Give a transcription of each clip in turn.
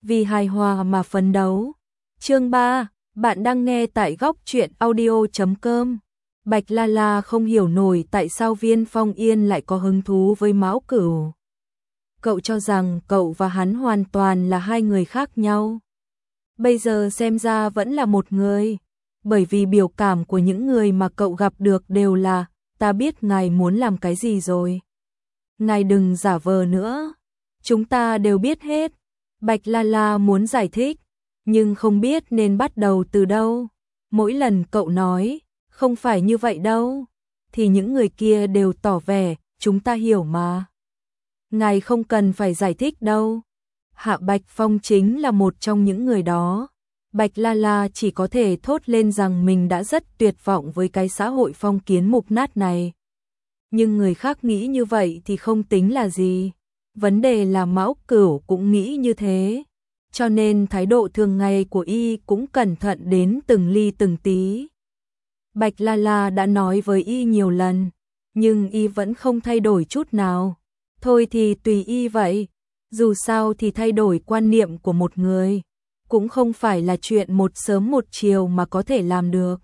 vì hài hòa mà phấn đấu. Chương 3, bạn đang nghe tại góc truyện audio.com. Bạch La La không hiểu nổi tại sao Viên Phong Yên lại có hứng thú với Mão Cửu. Cậu cho rằng cậu và hắn hoàn toàn là hai người khác nhau. Bây giờ xem ra vẫn là một người, bởi vì biểu cảm của những người mà cậu gặp được đều là, ta biết ngài muốn làm cái gì rồi. Ngài đừng giả vờ nữa, chúng ta đều biết hết. Bạch La La muốn giải thích, nhưng không biết nên bắt đầu từ đâu. Mỗi lần cậu nói, không phải như vậy đâu, thì những người kia đều tỏ vẻ, chúng ta hiểu mà. Ngài không cần phải giải thích đâu. Hạ Bạch Phong chính là một trong những người đó. Bạch La La chỉ có thể thốt lên rằng mình đã rất tuyệt vọng với cái xã hội phong kiến mục nát này. Nhưng người khác nghĩ như vậy thì không tính là gì. Vấn đề là Mão Cửu cũng nghĩ như thế. Cho nên thái độ thường ngày của y cũng cẩn thận đến từng ly từng tí. Bạch La La đã nói với y nhiều lần, nhưng y vẫn không thay đổi chút nào. Thôi thì tùy y vậy, dù sao thì thay đổi quan niệm của một người cũng không phải là chuyện một sớm một chiều mà có thể làm được.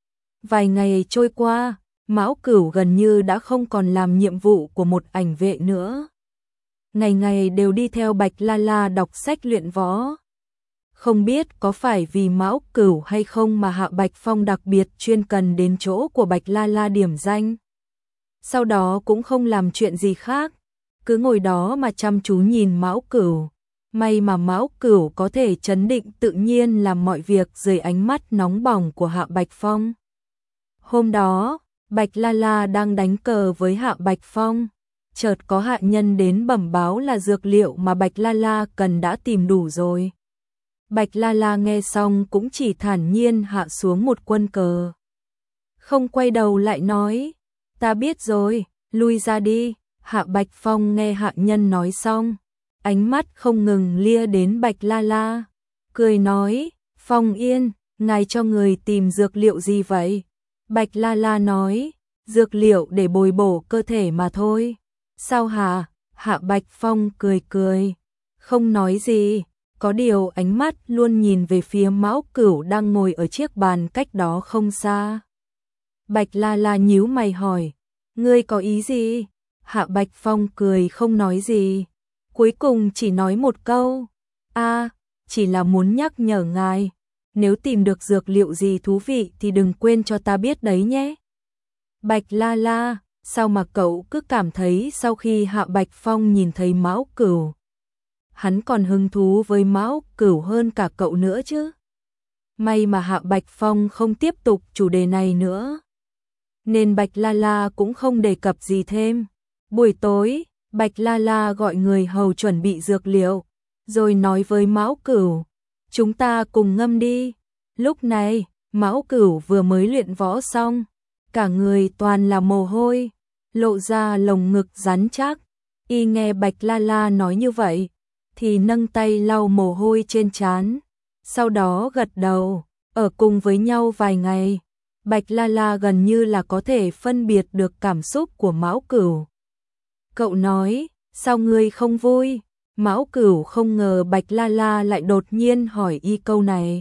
Vài ngày trôi qua, Mão Cửu gần như đã không còn làm nhiệm vụ của một ảnh vệ nữa. Ngày ngày đều đi theo Bạch La La đọc sách luyện võ. Không biết có phải vì Mão Cửu hay không mà Hạ Bạch Phong đặc biệt chuyên cần đến chỗ của Bạch La La điểm danh. Sau đó cũng không làm chuyện gì khác, cứ ngồi đó mà chăm chú nhìn Mão Cửu. May mà Mão Cửu có thể trấn định tự nhiên làm mọi việc dưới ánh mắt nóng bỏng của Hạ Bạch Phong. Hôm đó, Bạch La La đang đánh cờ với Hạ Bạch Phong. Chợt có hạ nhân đến bẩm báo là dược liệu mà Bạch La La cần đã tìm đủ rồi. Bạch La La nghe xong cũng chỉ thản nhiên hạ xuống một quân cờ. Không quay đầu lại nói, ta biết rồi, lui ra đi. Hạ Bạch Phong nghe hạ nhân nói xong, ánh mắt không ngừng lia đến Bạch La La, cười nói, Phong Yên, ngài cho người tìm dược liệu gì vậy? Bạch La La nói, dược liệu để bồi bổ cơ thể mà thôi. Sao hả? Hạ Bạch Phong cười cười, không nói gì, có điều ánh mắt luôn nhìn về phía Mão Cửu đang ngồi ở chiếc bàn cách đó không xa. Bạch La La nhíu mày hỏi, ngươi có ý gì? Hạ Bạch Phong cười không nói gì, cuối cùng chỉ nói một câu, chỉ là muốn nhắc nhở ngài, nếu tìm được dược liệu gì thú vị thì đừng quên cho ta biết đấy nhé. Bạch La La, sao mà cậu cứ cảm thấy sau khi Hạ Bạch Phong nhìn thấy Mão Cửu, hắn còn hứng thú với Mão Cửu hơn cả cậu nữa chứ? May mà Hạ Bạch Phong không tiếp tục chủ đề này nữa, nên Bạch La La cũng không đề cập gì thêm. Buổi tối, Bạch La La gọi người hầu chuẩn bị dược liệu, rồi nói với Mão Cửu, chúng ta cùng ngâm đi. Lúc này, Mão Cửu vừa mới luyện võ xong, cả người toàn là mồ hôi, lộ ra lồng ngực rắn chắc. Y nghe Bạch La La nói như vậy, thì nâng tay lau mồ hôi trên trán, sau đó gật đầu. Ở cùng với nhau vài ngày, Bạch La La gần như là có thể phân biệt được cảm xúc của Mão Cửu. Cậu nói, sao ngươi không vui? Mão Cửu không ngờ Bạch La La lại đột nhiên hỏi y câu này.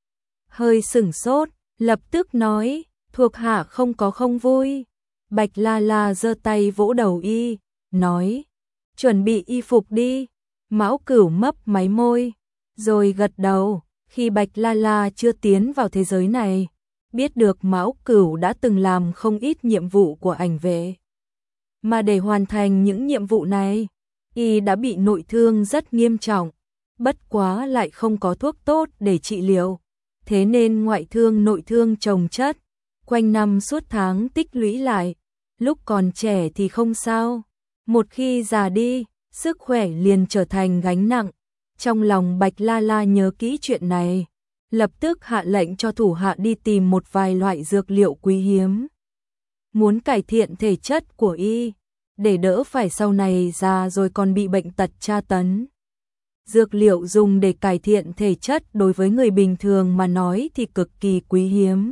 Hơi sửng sốt, lập tức nói, thuộc hạ không có không vui. Bạch La La giơ tay vỗ đầu y, nói, chuẩn bị y phục đi. Mão Cửu mấp máy môi, rồi gật đầu. Khi Bạch La La chưa tiến vào thế giới này, biết được Mão Cửu đã từng làm không ít nhiệm vụ của ảnh vệ. Mà để hoàn thành những nhiệm vụ này, y đã bị nội thương rất nghiêm trọng, bất quá lại không có thuốc tốt để trị liệu, thế nên ngoại thương nội thương chồng chất, quanh năm suốt tháng tích lũy lại. Lúc còn trẻ thì không sao, một khi già đi, sức khỏe liền trở thành gánh nặng. Trong lòng Bạch La La nhớ kỹ chuyện này, lập tức hạ lệnh cho thủ hạ đi tìm một vài loại dược liệu quý hiếm, muốn cải thiện thể chất của y, để đỡ phải sau này già rồi còn bị bệnh tật tra tấn. Dược liệu dùng để cải thiện thể chất đối với người bình thường mà nói thì cực kỳ quý hiếm.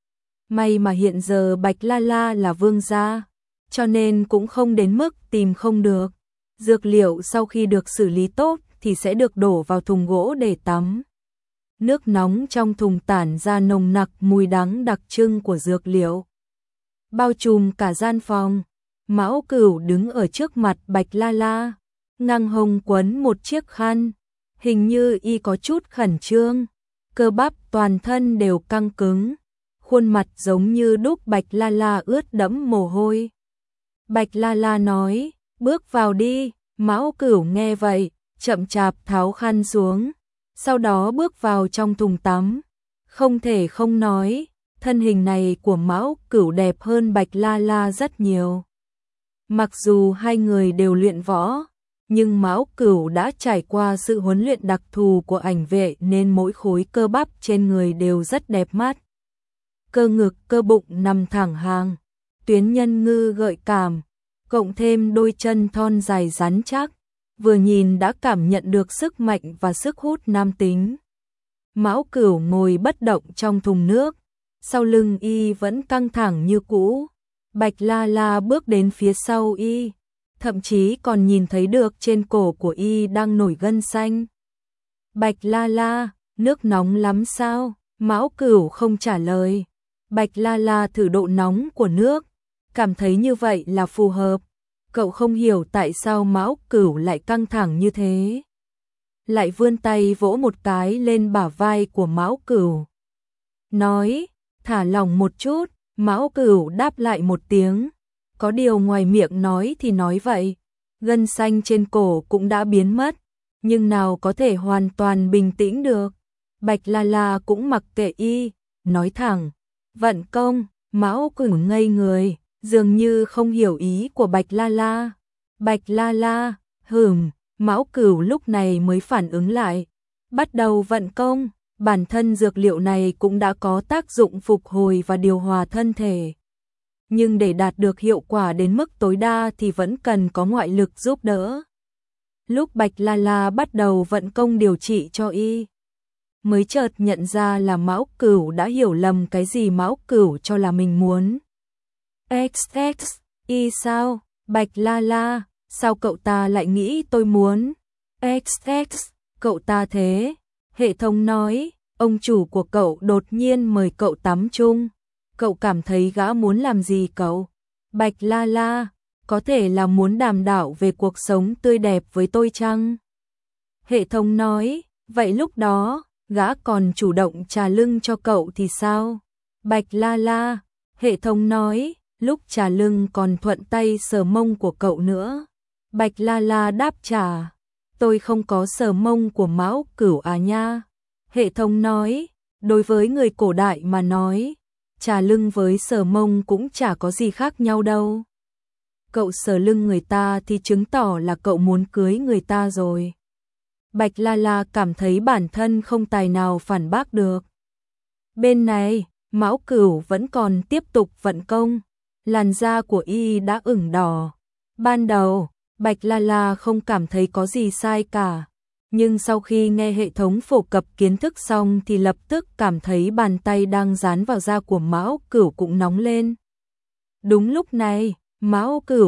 May mà hiện giờ Bạch La La là vương gia, cho nên cũng không đến mức tìm không được. Dược liệu sau khi được xử lý tốt thì sẽ được đổ vào thùng gỗ để tắm. Nước nóng trong thùng tản ra nồng nặc mùi đắng đặc trưng của dược liệu, bao trùm cả gian phòng. Mão Cửu đứng ở trước mặt Bạch La La, ngang hông quấn một chiếc khăn, hình như y có chút khẩn trương, cơ bắp toàn thân đều căng cứng, khuôn mặt giống như đúc. Bạch La La ướt đẫm mồ hôi. Bạch La La nói, bước vào đi. Mão Cửu nghe vậy, chậm chạp tháo khăn xuống, sau đó bước vào trong thùng tắm. Không thể không nói, thân hình này của Mão Cửu đẹp hơn Bạch La La rất nhiều. Mặc dù hai người đều luyện võ, nhưng Mão Cửu đã trải qua sự huấn luyện đặc thù của ảnh vệ nên mỗi khối cơ bắp trên người đều rất đẹp mắt. Cơ ngực, cơ bụng nằm thẳng hàng, tuyến nhân ngư gợi cảm, cộng thêm đôi chân thon dài rắn chắc, vừa nhìn đã cảm nhận được sức mạnh và sức hút nam tính. Mão Cửu ngồi bất động trong thùng nước, sau lưng y vẫn căng thẳng như cũ. Bạch La La bước đến phía sau y, thậm chí còn nhìn thấy được trên cổ của y đang nổi gân xanh. Bạch La La, nước nóng lắm sao? Mão Cửu không trả lời. Bạch La La thử độ nóng của nước, cảm thấy như vậy là phù hợp. Cậu không hiểu tại sao Mão Cửu lại căng thẳng như thế. Lại vươn tay vỗ một cái lên bả vai của Mão Cửu, nói, thả lỏng một chút. Mão Cửu đáp lại một tiếng, có điều ngoài miệng nói thì nói vậy, gân xanh trên cổ cũng đã biến mất, nhưng nào có thể hoàn toàn bình tĩnh được. Bạch La La cũng mặc kệ y, nói thẳng, vận công. Mão Cửu ngây người, dường như không hiểu ý của Bạch La La. Bạch La La, Mão Cửu lúc này mới phản ứng lại, bắt đầu vận công. Bản thân dược liệu này cũng đã có tác dụng phục hồi và điều hòa thân thể, nhưng để đạt được hiệu quả đến mức tối đa thì vẫn cần có ngoại lực giúp đỡ. Lúc Bạch La La bắt đầu vận công điều trị cho y, mới chợt nhận ra là Mão Cửu đã hiểu lầm cái gì Mão Cửu cho là mình muốn. XX, y sao? Bạch La La, sao cậu ta lại nghĩ tôi muốn? XX, cậu ta thế. Hệ thống nói, ông chủ của cậu đột nhiên mời cậu tắm chung. Cậu cảm thấy gã muốn làm gì cậu? Bạch La La, có thể là muốn đàm đạo về cuộc sống tươi đẹp với tôi chăng? Hệ thống nói, vậy lúc đó, gã còn chủ động trà lưng cho cậu thì sao? Bạch La La, hệ thống nói, lúc trà lưng còn thuận tay sờ mông của cậu nữa. Bạch La La đáp trả, tôi không có sờ mông của Mão Cửu à nha. Hệ thống nói, đối với người cổ đại mà nói, trà lưng với sờ mông cũng chả có gì khác nhau đâu. Cậu sờ lưng người ta thì chứng tỏ là cậu muốn cưới người ta rồi. Bạch La La cảm thấy bản thân không tài nào phản bác được. Bên này, Mão Cửu vẫn còn tiếp tục vận công, làn da của y đã ửng đỏ. Ban đầu, Bạch La La không cảm thấy có gì sai cả, nhưng sau khi nghe hệ thống phổ cập kiến thức xong thì lập tức cảm thấy bàn tay đang dán vào da của Mão Cửu cũng nóng lên. Đúng lúc này, Mão Cửu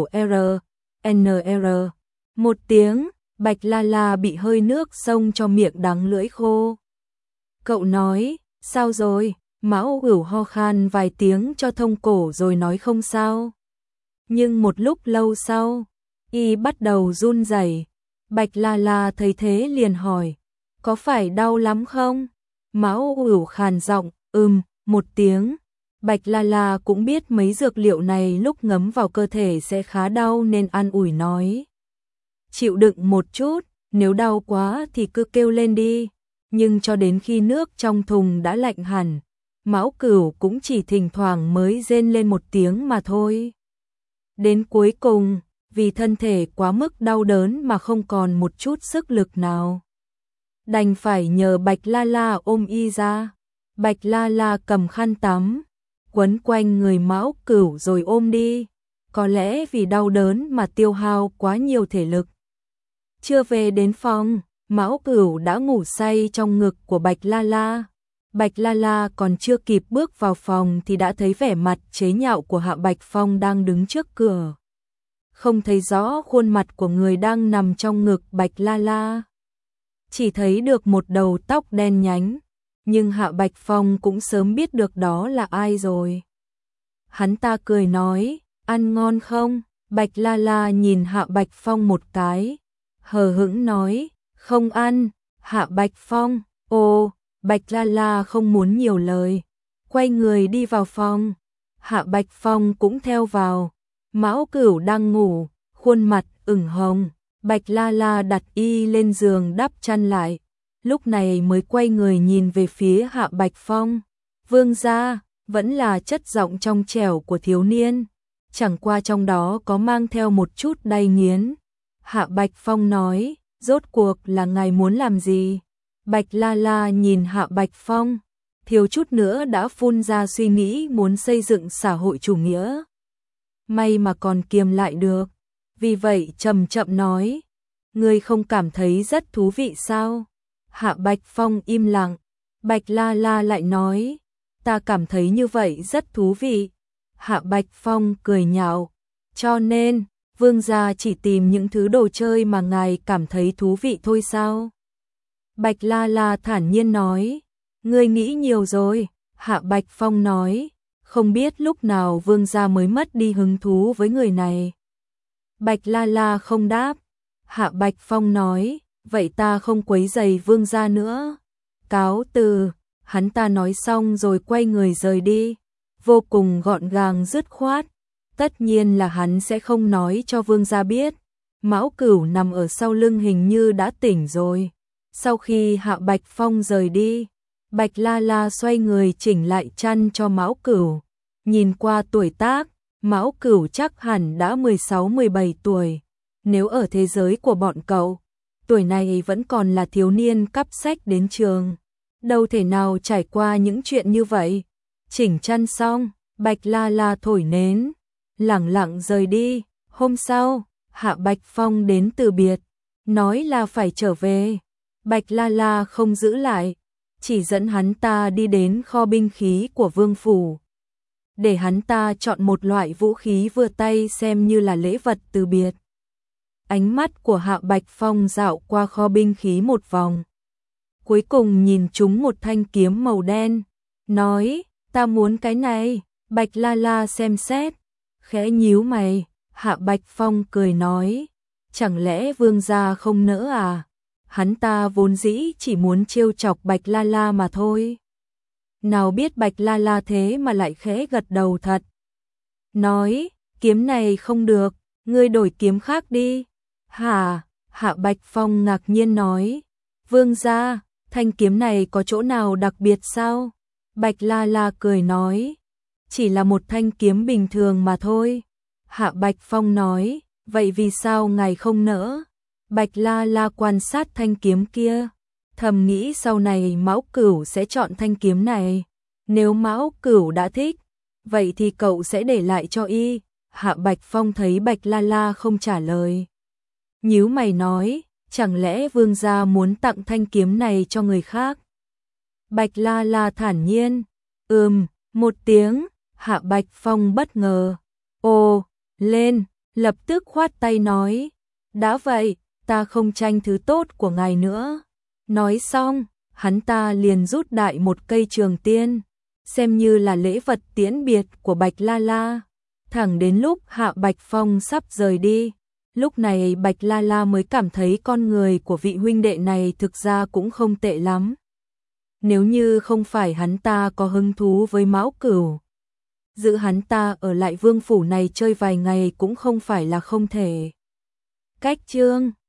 NR một tiếng, Bạch La La bị hơi nước xông cho miệng đắng lưỡi khô. Cậu nói, sao rồi? Mão Cửu ho khan vài tiếng cho thông cổ rồi nói không sao. Nhưng một lúc lâu sau, y bắt đầu run rẩy. Bạch La La thấy thế liền hỏi, có phải đau lắm không? Mão Cửu khàn giọng, một tiếng. Bạch La La cũng biết mấy dược liệu này lúc ngấm vào cơ thể sẽ khá đau nên an ủi nói, chịu đựng một chút, nếu đau quá thì cứ kêu lên đi. Nhưng cho đến khi nước trong thùng đã lạnh hẳn, Mão Cửu cũng chỉ thỉnh thoảng mới rên lên một tiếng mà thôi. Đến cuối cùng, vì thân thể quá mức đau đớn mà không còn một chút sức lực nào, đành phải nhờ Bạch La La ôm y ra. Bạch La La cầm khăn tắm, quấn quanh người Mão Cửu rồi ôm đi, có lẽ vì đau đớn mà tiêu hao quá nhiều thể lực. Chưa về đến phòng, Mão Cửu đã ngủ say trong ngực của Bạch La La. Bạch La La còn chưa kịp bước vào phòng thì đã thấy vẻ mặt chế nhạo của Hạ Bạch Phong đang đứng trước cửa. Không thấy rõ khuôn mặt của người đang nằm trong ngực Bạch La La. chỉ thấy được một đầu tóc đen nhánh, nhưng Hạ Bạch Phong cũng sớm biết được đó là ai rồi. Hắn ta cười nói, ăn ngon không? Bạch La La nhìn Hạ Bạch Phong một cái, hờ hững nói, không ăn. Hạ Bạch Phong, ồ, Bạch La La không muốn nhiều lời, quay người đi vào phòng. Hạ Bạch Phong cũng theo vào, Mão Cửu đang ngủ, khuôn mặt ửng hồng. Bạch La La đặt y lên giường đắp chăn lại, lúc này mới quay người nhìn về phía Hạ Bạch Phong. Vương gia, vẫn là chất giọng trong trẻo của thiếu niên, chẳng qua trong đó có mang theo một chút đay nghiến. Hạ Bạch Phong nói, rốt cuộc là ngài muốn làm gì? Bạch La La nhìn Hạ Bạch Phong, thiếu chút nữa đã phun ra suy nghĩ muốn xây dựng xã hội chủ nghĩa. May mà còn kiềm lại được, vì vậy chậm chậm nói, ngươi không cảm thấy rất thú vị sao? Hạ Bạch Phong im lặng, Bạch La La lại nói, ta cảm thấy như vậy rất thú vị. Hạ Bạch Phong cười nhạo, cho nên, vương gia chỉ tìm những thứ đồ chơi mà ngài cảm thấy thú vị thôi sao? Bạch La La thản nhiên nói, ngươi nghĩ nhiều rồi. Hạ Bạch Phong nói, không biết lúc nào vương gia mới mất đi hứng thú với người này. Bạch La La không đáp. Hạ Bạch Phong nói, vậy ta không quấy rầy vương gia nữa. Cáo từ. Hắn ta nói xong rồi quay người rời đi, vô cùng gọn gàng dứt khoát. Tất nhiên là hắn sẽ không nói cho vương gia biết. Mão Cửu nằm ở sau lưng hình như đã tỉnh rồi. Sau khi Hạ Bạch Phong rời đi, Bạch La La xoay người chỉnh lại chăn cho Mão Cửu. Nhìn qua tuổi tác, Mão Cửu chắc hẳn đã 16-17 tuổi. Nếu ở thế giới của bọn cậu, tuổi này vẫn còn là thiếu niên cắp sách đến trường, đâu thể nào trải qua những chuyện như vậy. Chỉnh chăn xong, Bạch La La thổi nến, lẳng lặng rời đi. Hôm sau, Hạ Bạch Phong đến từ biệt, nói là phải trở về. Bạch La La không giữ lại, chỉ dẫn hắn ta đi đến kho binh khí của vương phủ, để hắn ta chọn một loại vũ khí vừa tay xem như là lễ vật từ biệt. Ánh mắt của Hạ Bạch Phong dạo qua kho binh khí một vòng, cuối cùng nhìn trúng một thanh kiếm màu đen, nói, ta muốn cái này. Bạch La La xem xét, khẽ nhíu mày. Hạ Bạch Phong cười nói, chẳng lẽ vương gia không nỡ à? Hắn ta vốn dĩ chỉ muốn trêu chọc Bạch La La mà thôi. Nào biết Bạch La La thế mà lại khẽ gật đầu thật. Nói, kiếm này không được, ngươi đổi kiếm khác đi. Hả? Hạ Bạch Phong ngạc nhiên nói, vương gia, thanh kiếm này có chỗ nào đặc biệt sao? Bạch La La cười nói, chỉ là một thanh kiếm bình thường mà thôi. Hạ Bạch Phong nói, vậy vì sao ngài không nỡ? Bạch La La quan sát thanh kiếm kia, thầm nghĩ sau này Mão Cửu sẽ chọn thanh kiếm này. Nếu Mão Cửu đã thích, vậy thì cậu sẽ để lại cho y. Hạ Bạch Phong thấy Bạch La La không trả lời, nhíu mày nói, chẳng lẽ vương gia muốn tặng thanh kiếm này cho người khác? Bạch La La thản nhiên, một tiếng. Hạ Bạch Phong bất ngờ, ồ, lên, lập tức khoát tay nói, đã vậy, ta không tranh thứ tốt của ngài nữa. Nói xong, hắn ta liền rút đại một cây trường tiên, xem như là lễ vật tiễn biệt của Bạch La La. Thẳng đến lúc Hạ Bạch Phong sắp rời đi, lúc này Bạch La La mới cảm thấy con người của vị huynh đệ này thực ra cũng không tệ lắm. Nếu như không phải hắn ta có hứng thú với Mão Cửu, giữ hắn ta ở lại vương phủ này chơi vài ngày cũng không phải là không thể. Cách chương